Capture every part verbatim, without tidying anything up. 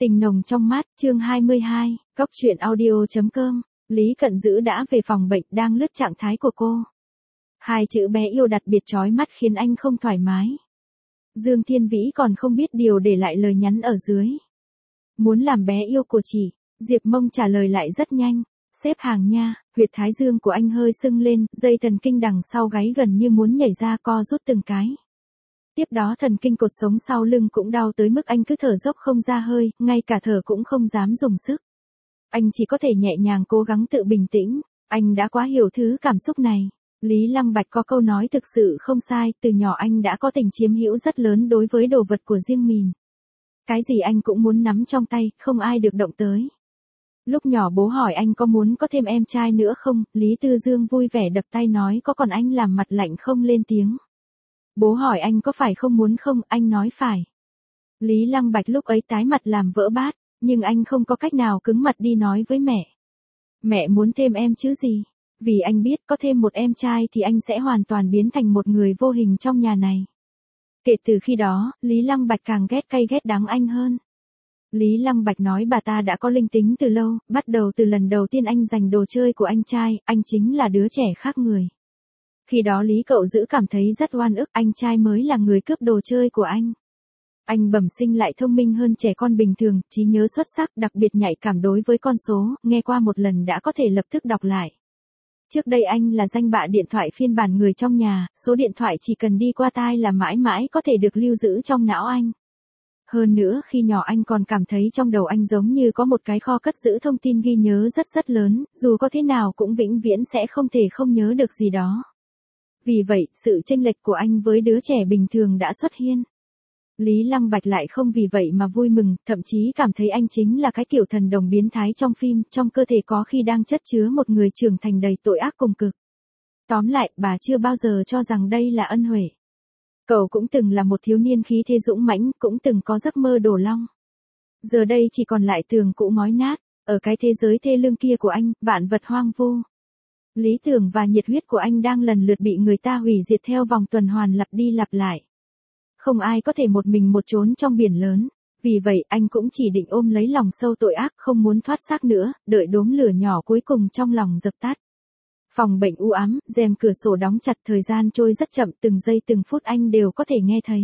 Tình nồng trong mát, chương hai mươi hai, cốc truyện audio.com, Lý Cận Dữ đã về phòng bệnh đang lướt trạng thái của cô. Hai chữ bé yêu đặc biệt chói mắt khiến anh không thoải mái. Dương Thiên Vĩ còn không biết điều để lại lời nhắn ở dưới. Muốn làm bé yêu của chị, Diệp Mông trả lời lại rất nhanh. Xếp hàng nha, huyệt thái dương của anh hơi sưng lên, dây thần kinh đằng sau gáy gần như muốn nhảy ra co rút từng cái. Tiếp đó thần kinh cột sống sau lưng cũng đau tới mức anh cứ thở dốc không ra hơi, ngay cả thở cũng không dám dùng sức. Anh chỉ có thể nhẹ nhàng cố gắng tự bình tĩnh, anh đã quá hiểu thứ cảm xúc này. Lý Lăng Bạch có câu nói thực sự không sai, từ nhỏ anh đã có tình chiếm hữu rất lớn đối với đồ vật của riêng mình. Cái gì anh cũng muốn nắm trong tay, không ai được động tới. Lúc nhỏ bố hỏi anh có muốn có thêm em trai nữa không, Lý Tư Dương vui vẻ đập tay nói có, còn anh làm mặt lạnh không lên tiếng. Bố hỏi anh có phải không muốn không, anh nói phải. Lý Lăng Bạch lúc ấy tái mặt làm vỡ bát, nhưng anh không có cách nào cứng mặt đi nói với mẹ. Mẹ muốn thêm em chứ gì, vì anh biết có thêm một em trai thì anh sẽ hoàn toàn biến thành một người vô hình trong nhà này. Kể từ khi đó, Lý Lăng Bạch càng ghét cay ghét đắng anh hơn. Lý Lăng Bạch nói bà ta đã có linh tính từ lâu, bắt đầu từ lần đầu tiên anh giành đồ chơi của anh trai, anh chính là đứa trẻ khác người. Khi đó Lý Cậu Dữ cảm thấy rất oan ức, anh trai mới là người cướp đồ chơi của anh. Anh bẩm sinh lại thông minh hơn trẻ con bình thường, trí nhớ xuất sắc, đặc biệt nhạy cảm đối với con số, nghe qua một lần đã có thể lập tức đọc lại. Trước đây anh là danh bạ điện thoại phiên bản người trong nhà, số điện thoại chỉ cần đi qua tai là mãi mãi có thể được lưu giữ trong não anh. Hơn nữa khi nhỏ anh còn cảm thấy trong đầu anh giống như có một cái kho cất giữ thông tin ghi nhớ rất rất lớn, dù có thế nào cũng vĩnh viễn sẽ không thể không nhớ được gì đó. Vì vậy, sự chênh lệch của anh với đứa trẻ bình thường đã xuất hiện. Lý Lăng Bạch lại không vì vậy mà vui mừng, thậm chí cảm thấy anh chính là cái kiểu thần đồng biến thái trong phim, trong cơ thể có khi đang chất chứa một người trưởng thành đầy tội ác cùng cực. Tóm lại, bà chưa bao giờ cho rằng đây là ân huệ. Cậu cũng từng là một thiếu niên khí thế dũng mãnh, cũng từng có giấc mơ đổ long. Giờ đây chỉ còn lại tường cũ ngói nát, ở cái thế giới thê lương kia của anh, vạn vật hoang vu. Lý tưởng và nhiệt huyết của anh đang lần lượt bị người ta hủy diệt theo vòng tuần hoàn lặp đi lặp lại. Không ai có thể một mình một trốn trong biển lớn, vì vậy anh cũng chỉ định ôm lấy lòng sâu tội ác, không muốn thoát xác nữa, đợi đốm lửa nhỏ cuối cùng trong lòng dập tắt. Phòng bệnh u ám, rèm cửa sổ đóng chặt, thời gian trôi rất chậm, từng giây từng phút anh đều có thể nghe thấy.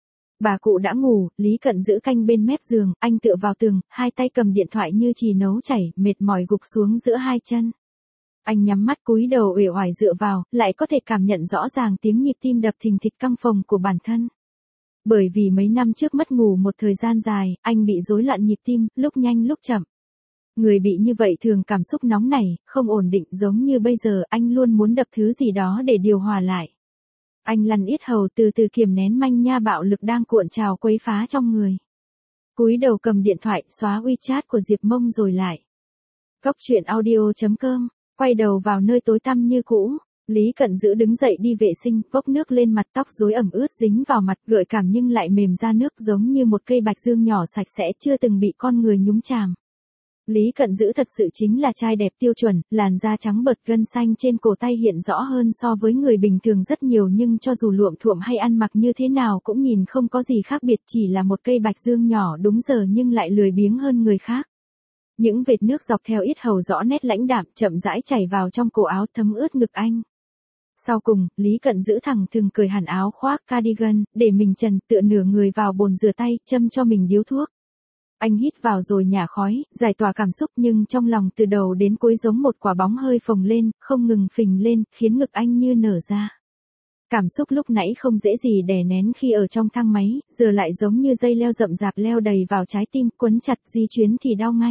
Bà cụ đã ngủ, Lý Cận Dữ canh bên mép giường, anh tựa vào tường, hai tay cầm điện thoại như chì nấu chảy, mệt mỏi gục xuống giữa hai chân. Anh nhắm mắt cúi đầu uể oải dựa vào, lại có thể cảm nhận rõ ràng tiếng nhịp tim đập thình thịch căng phồng của bản thân. Bởi vì mấy năm trước mất ngủ một thời gian dài, anh bị rối loạn nhịp tim, lúc nhanh lúc chậm. Người bị như vậy thường cảm xúc nóng nảy, không ổn định, giống như bây giờ anh luôn muốn đập thứ gì đó để điều hòa lại. Anh lăn yết hầu từ từ kiềm nén manh nha bạo lực đang cuộn trào quấy phá trong người. Cúi đầu cầm điện thoại, xóa WeChat của Diệp Mông rồi lại. Cốc truyện audio.com, quay đầu vào nơi tối tăm như cũ. Lý Cận Dữ đứng dậy đi vệ sinh, vốc nước lên mặt, tóc rối ẩm ướt dính vào mặt, gợi cảm nhưng lại mềm ra nước, giống như một cây bạch dương nhỏ sạch sẽ chưa từng bị con người nhúng chàm. Lý Cận Dữ thật sự chính là trai đẹp tiêu chuẩn, làn da trắng bợt, gân xanh trên cổ tay hiện rõ hơn so với người bình thường rất nhiều, nhưng cho dù luộm thuộm hay ăn mặc như thế nào cũng nhìn không có gì khác biệt, chỉ là một cây bạch dương nhỏ đúng giờ nhưng lại lười biếng hơn người khác. Những vệt nước dọc theo yết hầu rõ nét lãnh đạm, chậm rãi chảy vào trong cổ áo thấm ướt ngực anh. Sau cùng, Lý Cận Dữ thẳng thừng cởi hẳn áo khoác cardigan, để mình trần, tựa nửa người vào bồn rửa tay, châm cho mình điếu thuốc. Anh hít vào rồi nhả khói, giải tỏa cảm xúc, nhưng trong lòng từ đầu đến cuối giống một quả bóng hơi phồng lên, không ngừng phình lên, khiến ngực anh như nở ra. Cảm xúc lúc nãy không dễ gì đè nén khi ở trong thang máy, giờ lại giống như dây leo rậm rạp leo đầy vào trái tim, quấn chặt, di chuyến thì đau ngay.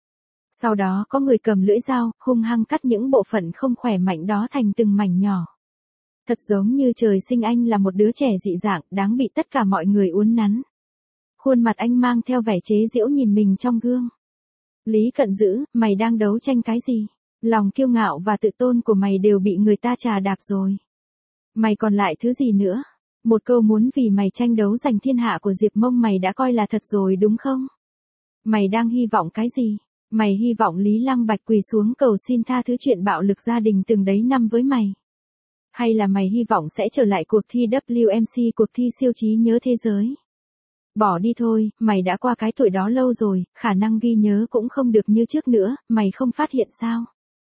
Sau đó có người cầm lưỡi dao, hung hăng cắt những bộ phận không khỏe mạnh đó thành từng mảnh nhỏ. Thật giống như trời sinh anh là một đứa trẻ dị dạng, đáng bị tất cả mọi người uốn nắn. Khuôn mặt anh mang theo vẻ chế giễu nhìn mình trong gương. Lý Cận Dữ, mày đang đấu tranh cái gì? Lòng kiêu ngạo và tự tôn của mày đều bị người ta trà đạp rồi. Mày còn lại thứ gì nữa? Một câu muốn vì mày tranh đấu giành thiên hạ của Diệp Mông mày đã coi là thật rồi đúng không? Mày đang hy vọng cái gì? Mày hy vọng Lý Lăng Bạch quỳ xuống cầu xin tha thứ chuyện bạo lực gia đình từng đấy năm với mày? Hay là mày hy vọng sẽ trở lại cuộc thi W M C, cuộc thi siêu trí nhớ thế giới? Bỏ đi thôi, mày đã qua cái tuổi đó lâu rồi, khả năng ghi nhớ cũng không được như trước nữa, mày không phát hiện sao?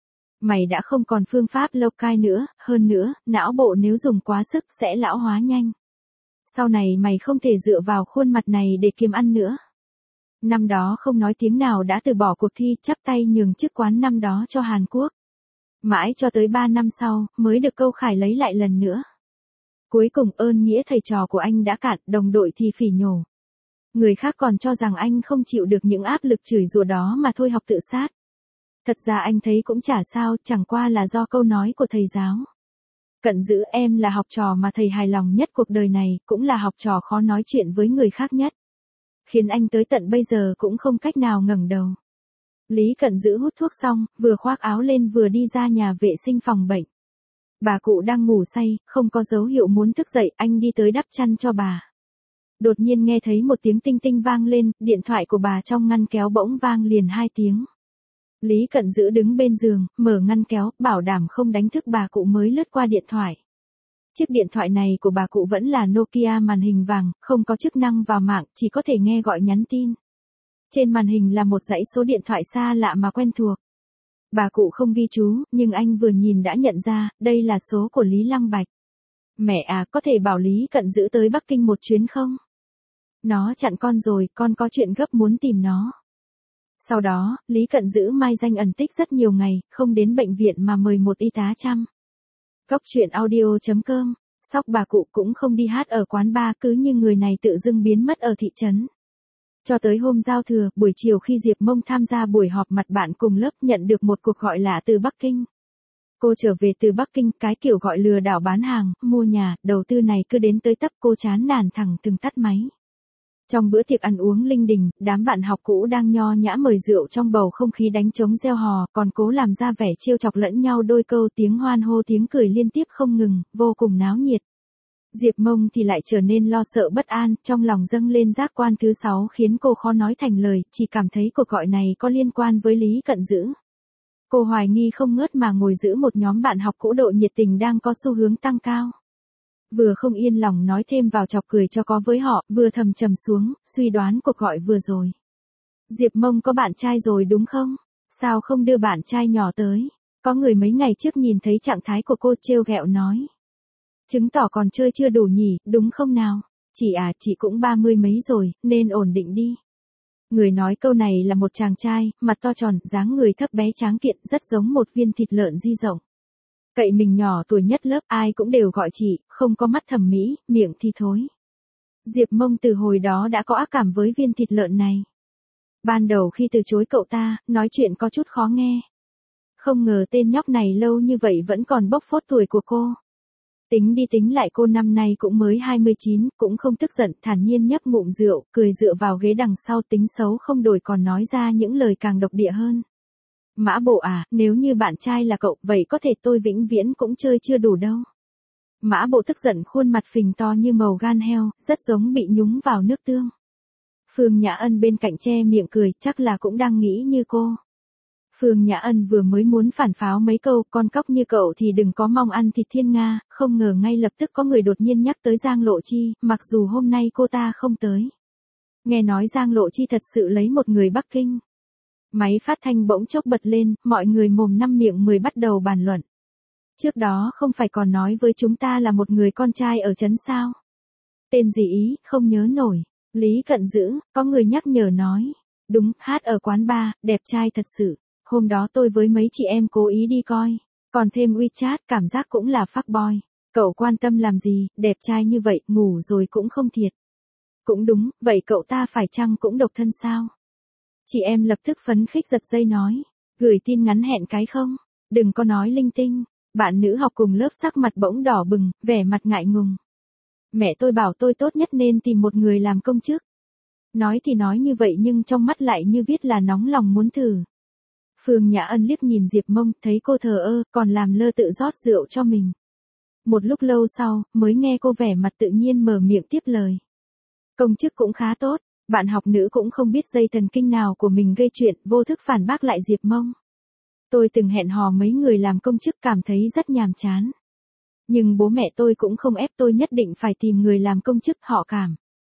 Mày đã không còn phương pháp lâu cai nữa, hơn nữa, não bộ nếu dùng quá sức sẽ lão hóa nhanh. Sau này mày không thể dựa vào khuôn mặt này để kiếm ăn nữa. Năm đó không nói tiếng nào đã từ bỏ cuộc thi, chắp tay nhường chức quán năm đó cho Hàn Quốc. Mãi cho tới ba năm sau, mới được Câu Khải lấy lại lần nữa. Cuối cùng ơn nghĩa thầy trò của anh đã cạn, đồng đội thì phỉ nhổ. Người khác còn cho rằng anh không chịu được những áp lực chửi rủa đó mà thôi học tự sát. Thật ra anh thấy cũng chả sao, chẳng qua là do câu nói của thầy giáo. Cận Dữ, em là học trò mà thầy hài lòng nhất cuộc đời này, cũng là học trò khó nói chuyện với người khác nhất. Khiến anh tới tận bây giờ cũng không cách nào ngẩng đầu. Lý Cận Dữ hút thuốc xong, vừa khoác áo lên vừa đi ra nhà vệ sinh phòng bệnh. Bà cụ đang ngủ say, không có dấu hiệu muốn thức dậy, anh đi tới đắp chăn cho bà. Đột nhiên nghe thấy một tiếng tinh tinh vang lên, điện thoại của bà trong ngăn kéo bỗng vang liền hai tiếng. Lý Cận Dữ đứng bên giường, mở ngăn kéo, bảo đảm không đánh thức bà cụ mới lướt qua điện thoại. Chiếc điện thoại này của bà cụ vẫn là Nokia màn hình vàng, không có chức năng vào mạng, chỉ có thể nghe gọi nhắn tin. Trên màn hình là một dãy số điện thoại xa lạ mà quen thuộc. Bà cụ không ghi chú, nhưng anh vừa nhìn đã nhận ra, đây là số của Lý Lăng Bạch. Mẹ à, có thể bảo Lý Cận Dữ tới Bắc Kinh một chuyến không? Nó chặn con rồi, con có chuyện gấp muốn tìm nó. Sau đó, Lý Cận Dữ mai danh ẩn tích rất nhiều ngày, không đến bệnh viện mà mời một y tá chăm. Cóc truyện audio chấm com, sóc bà cụ cũng không đi hát ở quán bar, cứ như người này tự dưng biến mất ở thị trấn. Cho tới hôm giao thừa, buổi chiều khi Diệp Mông tham gia buổi họp mặt bạn cùng lớp nhận được một cuộc gọi lạ từ Bắc Kinh. Cô trở về từ Bắc Kinh, cái kiểu gọi lừa đảo bán hàng, mua nhà, đầu tư này cứ đến tới tấp cô chán nản thẳng từng tắt máy. Trong bữa tiệc ăn uống linh đình, đám bạn học cũ đang nho nhã mời rượu trong bầu không khí đánh trống reo hò, còn cố làm ra vẻ trêu chọc lẫn nhau đôi câu, tiếng hoan hô tiếng cười liên tiếp không ngừng, vô cùng náo nhiệt. Diệp Mông thì lại trở nên lo sợ bất an, trong lòng dâng lên giác quan thứ sáu khiến cô khó nói thành lời, chỉ cảm thấy cuộc gọi này có liên quan với Lý Cận Dữ. Cô hoài nghi không ngớt mà ngồi giữ một nhóm bạn học cũ độ nhiệt tình đang có xu hướng tăng cao. Vừa không yên lòng nói thêm vào chọc cười cho có với họ, vừa thầm trầm xuống, suy đoán cuộc gọi vừa rồi. Diệp Mông có bạn trai rồi đúng không? Sao không đưa bạn trai nhỏ tới? Có người mấy ngày trước nhìn thấy trạng thái của cô trêu ghẹo nói. Chứng tỏ còn chơi chưa đủ nhỉ, đúng không nào? Chị à, chị cũng ba mươi mấy rồi, nên ổn định đi. Người nói câu này là một chàng trai, mặt to tròn, dáng người thấp bé tráng kiện, rất giống một viên thịt lợn di rộng. Cậy mình nhỏ tuổi nhất lớp, ai cũng đều gọi chị, không có mắt thẩm mỹ, miệng thì thối. Diệp Mông từ hồi đó đã có ác cảm với viên thịt lợn này. Ban đầu khi từ chối cậu ta, nói chuyện có chút khó nghe. Không ngờ tên nhóc này lâu như vậy vẫn còn bốc phốt tuổi của cô. Tính đi tính lại cô năm nay cũng mới hai mươi chín, cũng không tức giận, thản nhiên nhấp ngụm rượu, cười dựa vào ghế đằng sau, tính xấu không đổi còn nói ra những lời càng độc địa hơn. Mã Bộ à, nếu như bạn trai là cậu, vậy có thể tôi vĩnh viễn cũng chơi chưa đủ đâu. Mã Bộ tức giận, khuôn mặt phình to như màu gan heo, rất giống bị nhúng vào nước tương. Phương Nhã Ân bên cạnh che miệng cười, chắc là cũng đang nghĩ như cô. Phương Nhã Ân vừa mới muốn phản pháo mấy câu, con cóc như cậu thì đừng có mong ăn thịt thiên nga, không ngờ ngay lập tức có người đột nhiên nhắc tới Giang Lộ Chi, mặc dù hôm nay cô ta không tới. Nghe nói Giang Lộ Chi thật sự lấy một người Bắc Kinh. Máy phát thanh bỗng chốc bật lên, mọi người mồm năm miệng mười bắt đầu bàn luận. Trước đó không phải còn nói với chúng ta là một người con trai ở trấn sao? Tên gì ý, không nhớ nổi. Lý Cận Dữ, có người nhắc nhở nói. Đúng, hát ở quán bar, đẹp trai thật sự. Hôm đó tôi với mấy chị em cố ý đi coi. Còn thêm WeChat, cảm giác cũng là fuck boy. Cậu quan tâm làm gì, đẹp trai như vậy, ngủ rồi cũng không thiệt. Cũng đúng, vậy cậu ta phải chăng cũng độc thân sao? Chị em lập tức phấn khích giật dây nói. Gửi tin ngắn hẹn cái không? Đừng có nói linh tinh. Bạn nữ học cùng lớp sắc mặt bỗng đỏ bừng, vẻ mặt ngại ngùng. Mẹ tôi bảo tôi tốt nhất nên tìm một người làm công chức. Nói thì nói như vậy nhưng trong mắt lại như viết là nóng lòng muốn thử. Phương Nhã Ân liếc nhìn Diệp Mông, thấy cô thờ ơ, còn làm lơ tự rót rượu cho mình. Một lúc lâu sau, mới nghe cô vẻ mặt tự nhiên mở miệng tiếp lời. Công chức cũng khá tốt, bạn học nữ cũng không biết dây thần kinh nào của mình gây chuyện, vô thức phản bác lại Diệp Mông. Tôi từng hẹn hò mấy người làm công chức cảm thấy rất nhàm chán. Nhưng bố mẹ tôi cũng không ép tôi nhất định phải tìm người làm công chức, họ cảm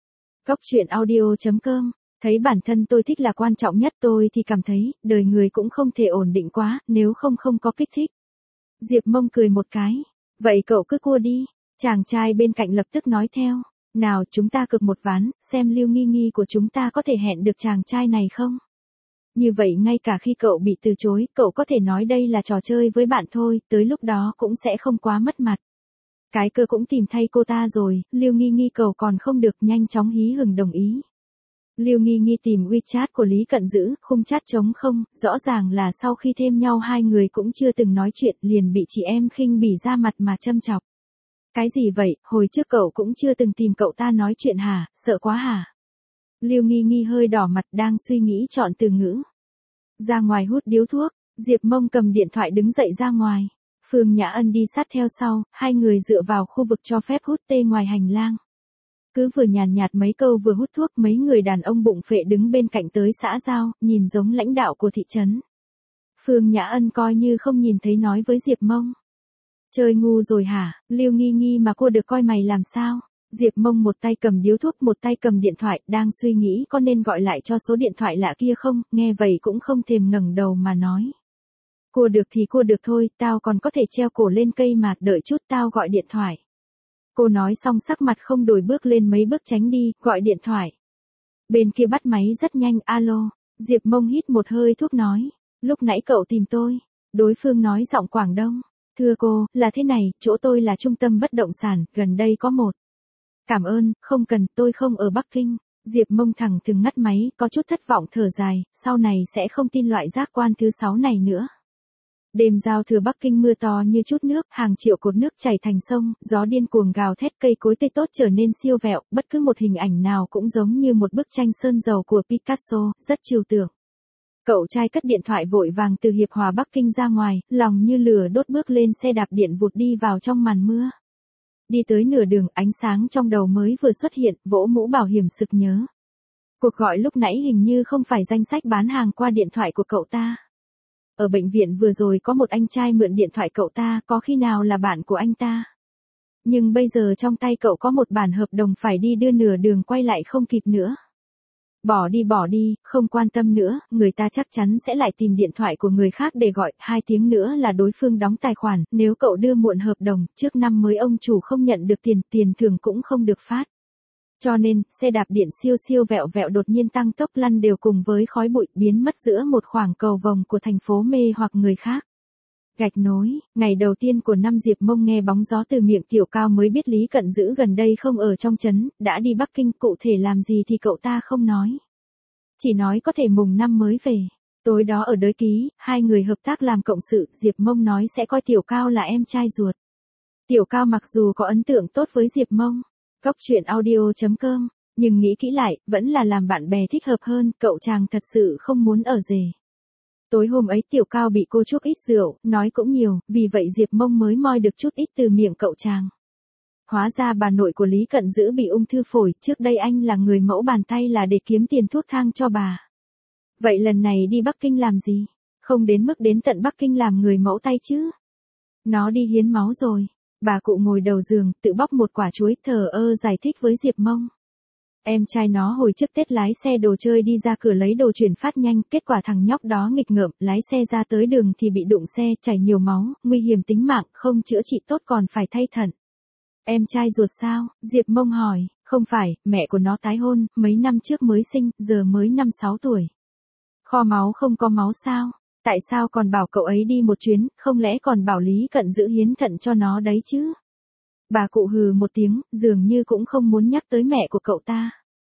Cóc truyện audio chấm com. Thấy bản thân tôi thích là quan trọng nhất, tôi thì cảm thấy, đời người cũng không thể ổn định quá, nếu không không có kích thích. Diệp Mông cười một cái. Vậy cậu cứ cua đi. Chàng trai bên cạnh lập tức nói theo. Nào chúng ta cược một ván, xem Lưu Nghi Nghi của chúng ta có thể hẹn được chàng trai này không? Như vậy ngay cả khi cậu bị từ chối, cậu có thể nói đây là trò chơi với bạn thôi, tới lúc đó cũng sẽ không quá mất mặt. Cái cơ cũng tìm thay cô ta rồi, Lưu Nghi Nghi cầu còn không được, nhanh chóng hí hửng đồng ý. Lưu Nghi Nghi tìm WeChat của Lý Cận Dữ, khung chat trống không, rõ ràng là sau khi thêm nhau hai người cũng chưa từng nói chuyện, liền bị chị em khinh bỉ ra mặt mà châm chọc. Cái gì vậy, hồi trước cậu cũng chưa từng tìm cậu ta nói chuyện hả, sợ quá hả? Lưu Nghi Nghi hơi đỏ mặt đang suy nghĩ chọn từ ngữ. Ra ngoài hút điếu thuốc, Diệp Mông cầm điện thoại đứng dậy ra ngoài. Phương Nhã Ân đi sát theo sau, hai người dựa vào khu vực cho phép hút tê ngoài hành lang. Cứ vừa nhàn nhạt mấy câu vừa hút thuốc, mấy người đàn ông bụng phệ đứng bên cạnh tới xã giao, nhìn giống lãnh đạo của thị trấn. Phương Nhã Ân coi như không nhìn thấy nói với Diệp Mông. Chơi ngu rồi hả, Lưu Nghi Nghi mà cô được coi mày làm sao? Diệp Mông một tay cầm điếu thuốc một tay cầm điện thoại, đang suy nghĩ có nên gọi lại cho số điện thoại lạ kia không, nghe vậy cũng không thèm ngẩng đầu mà nói. Cua được thì cua được thôi, tao còn có thể treo cổ lên cây mà, đợi chút tao gọi điện thoại. Cô nói xong sắc mặt không đổi, bước lên mấy bước tránh đi, gọi điện thoại. Bên kia bắt máy rất nhanh, alo, Diệp Mông hít một hơi thuốc nói, lúc nãy cậu tìm tôi. Đối phương nói giọng Quảng Đông, thưa cô, là thế này, chỗ tôi là trung tâm bất động sản, gần đây có một. Cảm ơn, không cần, tôi không ở Bắc Kinh. Diệp Mông thẳng thừng ngắt máy, có chút thất vọng thở dài, sau này sẽ không tin loại giác quan thứ sáu này nữa. Đêm giao thừa Bắc Kinh mưa to như chút nước, hàng triệu cột nước chảy thành sông, gió điên cuồng gào thét, cây cối tươi tốt trở nên siêu vẹo, bất cứ một hình ảnh nào cũng giống như một bức tranh sơn dầu của Picasso, rất trừu tượng. Cậu trai cất điện thoại vội vàng từ Hiệp Hòa Bắc Kinh ra ngoài, lòng như lửa đốt bước lên xe đạp điện vụt đi vào trong màn mưa. Đi tới nửa đường, ánh sáng trong đầu mới vừa xuất hiện, vỗ mũ bảo hiểm sực nhớ. Cuộc gọi lúc nãy hình như không phải danh sách bán hàng qua điện thoại của cậu ta. Ở bệnh viện vừa rồi có một anh trai mượn điện thoại cậu ta, có khi nào là bạn của anh ta. Nhưng bây giờ trong tay cậu có một bản hợp đồng phải đi đưa nửa đường quay lại không kịp nữa. Bỏ đi bỏ đi, không quan tâm nữa, người ta chắc chắn sẽ lại tìm điện thoại của người khác để gọi, hai tiếng nữa là đối phương đóng tài khoản, nếu cậu đưa muộn hợp đồng, trước năm mới ông chủ không nhận được tiền, tiền thưởng cũng không được phát. Cho nên, xe đạp điện siêu siêu vẹo vẹo đột nhiên tăng tốc lăn đều cùng với khói bụi biến mất giữa một khoảng cầu vồng của thành phố mê hoặc người khác. Gạch nối, ngày đầu tiên của năm Diệp Mông nghe bóng gió từ miệng Tiểu Cao mới biết Lý Cận Dữ gần đây không ở trong trấn, đã đi Bắc Kinh, cụ thể làm gì thì cậu ta không nói. Chỉ nói có thể mùng năm mới về. Tối đó ở Đới Ký, hai người hợp tác làm cộng sự, Diệp Mông nói sẽ coi Tiểu Cao là em trai ruột. Tiểu Cao mặc dù có ấn tượng tốt với Diệp Mông, cóc truyện audio chấm com, nhưng nghĩ kỹ lại, vẫn là làm bạn bè thích hợp hơn, cậu chàng thật sự không muốn ở rể. Tối hôm ấy Tiểu Cao bị cô chuốc ít rượu, nói cũng nhiều, vì vậy Diệp Mông mới moi được chút ít từ miệng cậu chàng. Hóa ra bà nội của Lý Cận Dữ bị ung thư phổi, trước đây anh là người mẫu bàn tay là để kiếm tiền thuốc thang cho bà. Vậy lần này đi Bắc Kinh làm gì? Không đến mức đến tận Bắc Kinh làm người mẫu tay chứ? Nó đi hiến máu rồi. Bà cụ ngồi đầu giường, tự bóc một quả chuối, thờ ơ giải thích với Diệp Mông. Em trai nó hồi trước Tết lái xe đồ chơi đi ra cửa lấy đồ chuyển phát nhanh, kết quả thằng nhóc đó nghịch ngợm, lái xe ra tới đường thì bị đụng xe, chảy nhiều máu, nguy hiểm tính mạng, không chữa trị tốt còn phải thay thận. Em trai ruột sao? Diệp Mông hỏi, không phải, mẹ của nó tái hôn, mấy năm trước mới sinh, giờ mới năm sáu tuổi. Kho máu không có máu sao? Tại sao còn bảo cậu ấy đi một chuyến, không lẽ còn bảo Lý Cận Dữ hiến thận cho nó đấy chứ? Bà cụ hừ một tiếng, dường như cũng không muốn nhắc tới mẹ của cậu ta.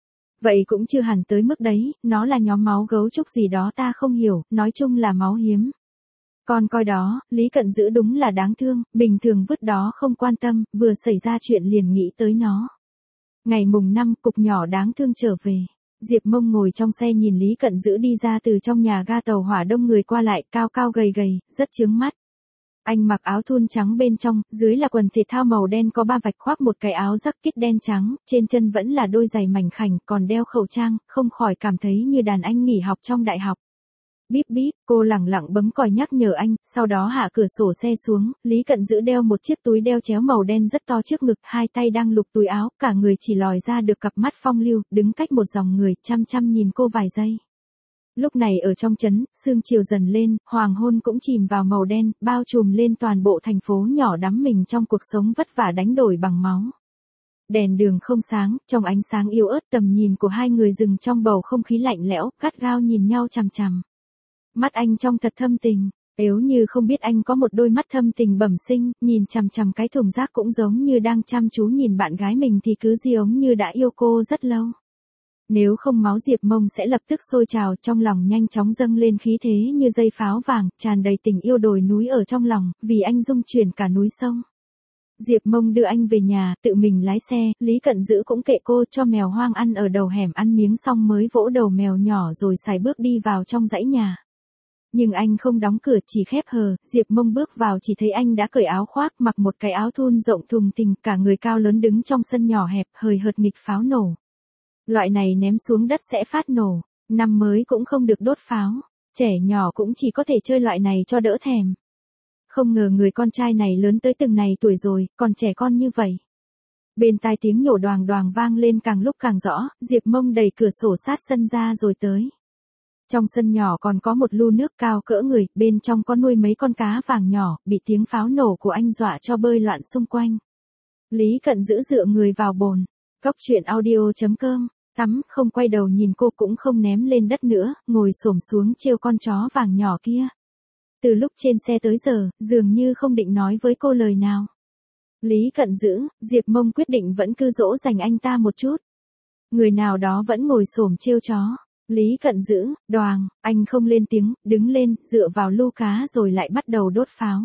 Vậy cũng chưa hẳn tới mức đấy, nó là nhóm máu gấu trúc gì đó ta không hiểu, nói chung là máu hiếm. Còn coi đó, Lý Cận Dữ đúng là đáng thương, bình thường vứt đó không quan tâm, vừa xảy ra chuyện liền nghĩ tới nó. Ngày mùng năm, cục nhỏ đáng thương trở về. Diệp Mông ngồi trong xe nhìn Lý Cận Dữ đi ra từ trong nhà ga tàu hỏa, đông người qua lại, cao cao gầy gầy, rất chướng mắt. Anh mặc áo thun trắng bên trong, dưới là quần thể thao màu đen có ba vạch, khoác một cái áo jacket đen trắng, trên chân vẫn là đôi giày mảnh khảnh, còn đeo khẩu trang, không khỏi cảm thấy như đàn anh nghỉ học trong đại học. Bíp bíp, cô lẳng lặng bấm còi nhắc nhở anh, sau đó hạ cửa sổ xe xuống, Lý Cận Dữ đeo một chiếc túi đeo chéo màu đen rất to trước ngực, hai tay đang lục túi áo, cả người chỉ lòi ra được cặp mắt phong lưu, đứng cách một dòng người, chăm chăm nhìn cô vài giây. Lúc này ở trong trấn, sương chiều dần lên, hoàng hôn cũng chìm vào màu đen, bao trùm lên toàn bộ thành phố nhỏ đắm mình trong cuộc sống vất vả đánh đổi bằng máu. Đèn đường không sáng, trong ánh sáng yếu ớt tầm nhìn của hai người dừng trong bầu không khí lạnh lẽo, gắt gao nhìn nhau chằm chằm. Mắt anh trong thật thâm tình, nếu như không biết anh có một đôi mắt thâm tình bẩm sinh, nhìn chằm chằm cái thùng rác cũng giống như đang chăm chú nhìn bạn gái mình thì cứ giống như đã yêu cô rất lâu. Nếu không máu Diệp Mông sẽ lập tức sôi trào, trong lòng nhanh chóng dâng lên khí thế như dây pháo vàng, tràn đầy tình yêu đồi núi ở trong lòng, vì anh dung chuyển cả núi sông. Diệp Mông đưa anh về nhà, tự mình lái xe, Lý Cận Dữ cũng kệ cô, cho mèo hoang ăn ở đầu hẻm ăn miếng xong mới vỗ đầu mèo nhỏ rồi sải bước đi vào trong dãy nhà. Nhưng anh không đóng cửa, chỉ khép hờ, Diệp Mông bước vào chỉ thấy anh đã cởi áo khoác, mặc một cái áo thun rộng thùng thình, cả người cao lớn đứng trong sân nhỏ hẹp, hời hợt nghịch pháo nổ. Loại này ném xuống đất sẽ phát nổ, năm mới cũng không được đốt pháo, trẻ nhỏ cũng chỉ có thể chơi loại này cho đỡ thèm. Không ngờ người con trai này lớn tới từng này tuổi rồi, còn trẻ con như vậy. Bên tai tiếng nhổ đoàng đoàng vang lên càng lúc càng rõ, Diệp Mông đẩy cửa sổ sát sân ra rồi tới. Trong sân nhỏ còn có một lu nước cao cỡ người, bên trong có nuôi mấy con cá vàng nhỏ, bị tiếng pháo nổ của anh dọa cho bơi loạn xung quanh. Lý Cận Dữ dựa người vào bồn. Góc truyện audio chấm com, tắm, không quay đầu nhìn cô cũng không ném lên đất nữa, ngồi xổm xuống trêu con chó vàng nhỏ kia. Từ lúc trên xe tới giờ, dường như không định nói với cô lời nào. Lý Cận Dữ, Diệp Mông quyết định vẫn cứ dỗ dành anh ta một chút. Người nào đó vẫn ngồi xổm trêu chó. Lý Cận Dữ, đoàng, anh không lên tiếng, đứng lên, dựa vào lu cá rồi lại bắt đầu đốt pháo.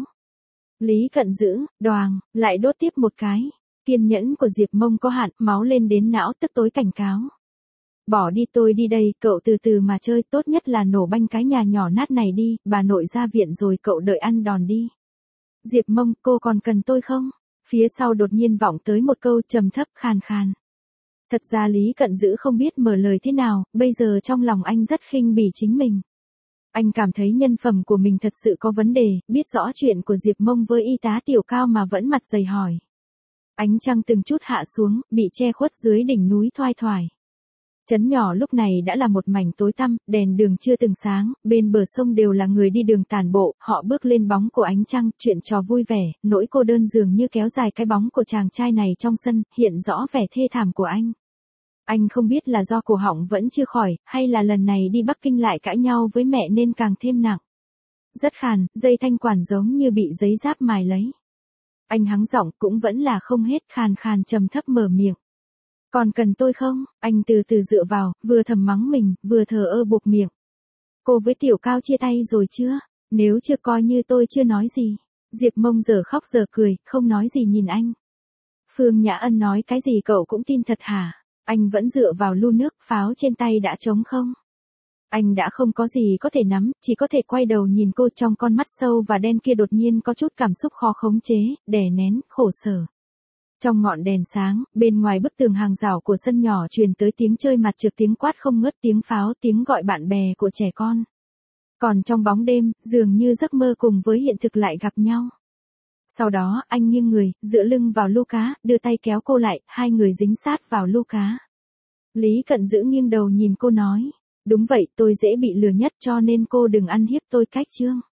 Lý Cận Dữ, đoàng, lại đốt tiếp một cái. Kiên nhẫn của Diệp Mông có hạn, máu lên đến não tức tối cảnh cáo. Bỏ đi, tôi đi đây, cậu từ từ mà chơi, tốt nhất là nổ banh cái nhà nhỏ nát này đi, bà nội ra viện rồi cậu đợi ăn đòn đi. Diệp Mông, cô còn cần tôi không? Phía sau đột nhiên vọng tới một câu trầm thấp khàn khàn. Thật ra Lý Cận Dữ không biết mở lời thế nào, bây giờ trong lòng anh rất khinh bỉ chính mình. Anh cảm thấy nhân phẩm của mình thật sự có vấn đề, biết rõ chuyện của Diệp Mông với y tá Tiểu Cao mà vẫn mặt dày hỏi. Ánh trăng từng chút hạ xuống, bị che khuất dưới đỉnh núi thoai thoải. Trấn nhỏ lúc này đã là một mảnh tối tăm, đèn đường chưa từng sáng, bên bờ sông đều là người đi đường tản bộ, họ bước lên bóng của ánh trăng, chuyện trò vui vẻ, nỗi cô đơn dường như kéo dài cái bóng của chàng trai này trong sân, hiện rõ vẻ thê thảm của anh. Anh không biết là do cổ họng vẫn chưa khỏi, hay là lần này đi Bắc Kinh lại cãi nhau với mẹ nên càng thêm nặng. Rất khàn, dây thanh quản giống như bị giấy giáp mài lấy. Anh hắng giọng cũng vẫn là không hết, khàn khàn trầm thấp mở miệng. Còn cần tôi không? Anh từ từ dựa vào, vừa thầm mắng mình, vừa thờ ơ buộc miệng. Cô với Tiểu Cao chia tay rồi chưa? Nếu chưa coi như tôi chưa nói gì. Diệp Mông giờ khóc giờ cười, không nói gì nhìn anh. Phương Nhã Ân nói cái gì cậu cũng tin thật hả? Anh vẫn dựa vào lu nước, pháo trên tay đã trống không? Anh đã không có gì có thể nắm, chỉ có thể quay đầu nhìn cô, trong con mắt sâu và đen kia đột nhiên có chút cảm xúc khó khống chế, đè nén, khổ sở. Trong ngọn đèn sáng, bên ngoài bức tường hàng rào của sân nhỏ truyền tới tiếng chơi mặt trược, tiếng quát không ngớt, tiếng pháo, tiếng gọi bạn bè của trẻ con. Còn trong bóng đêm, dường như giấc mơ cùng với hiện thực lại gặp nhau. Sau đó, anh nghiêng người, dựa lưng vào lu cá, đưa tay kéo cô lại, hai người dính sát vào lu cá. Lý Cận Dữ nghiêng đầu nhìn cô nói, đúng vậy, tôi dễ bị lừa nhất cho nên cô đừng ăn hiếp tôi cách chương.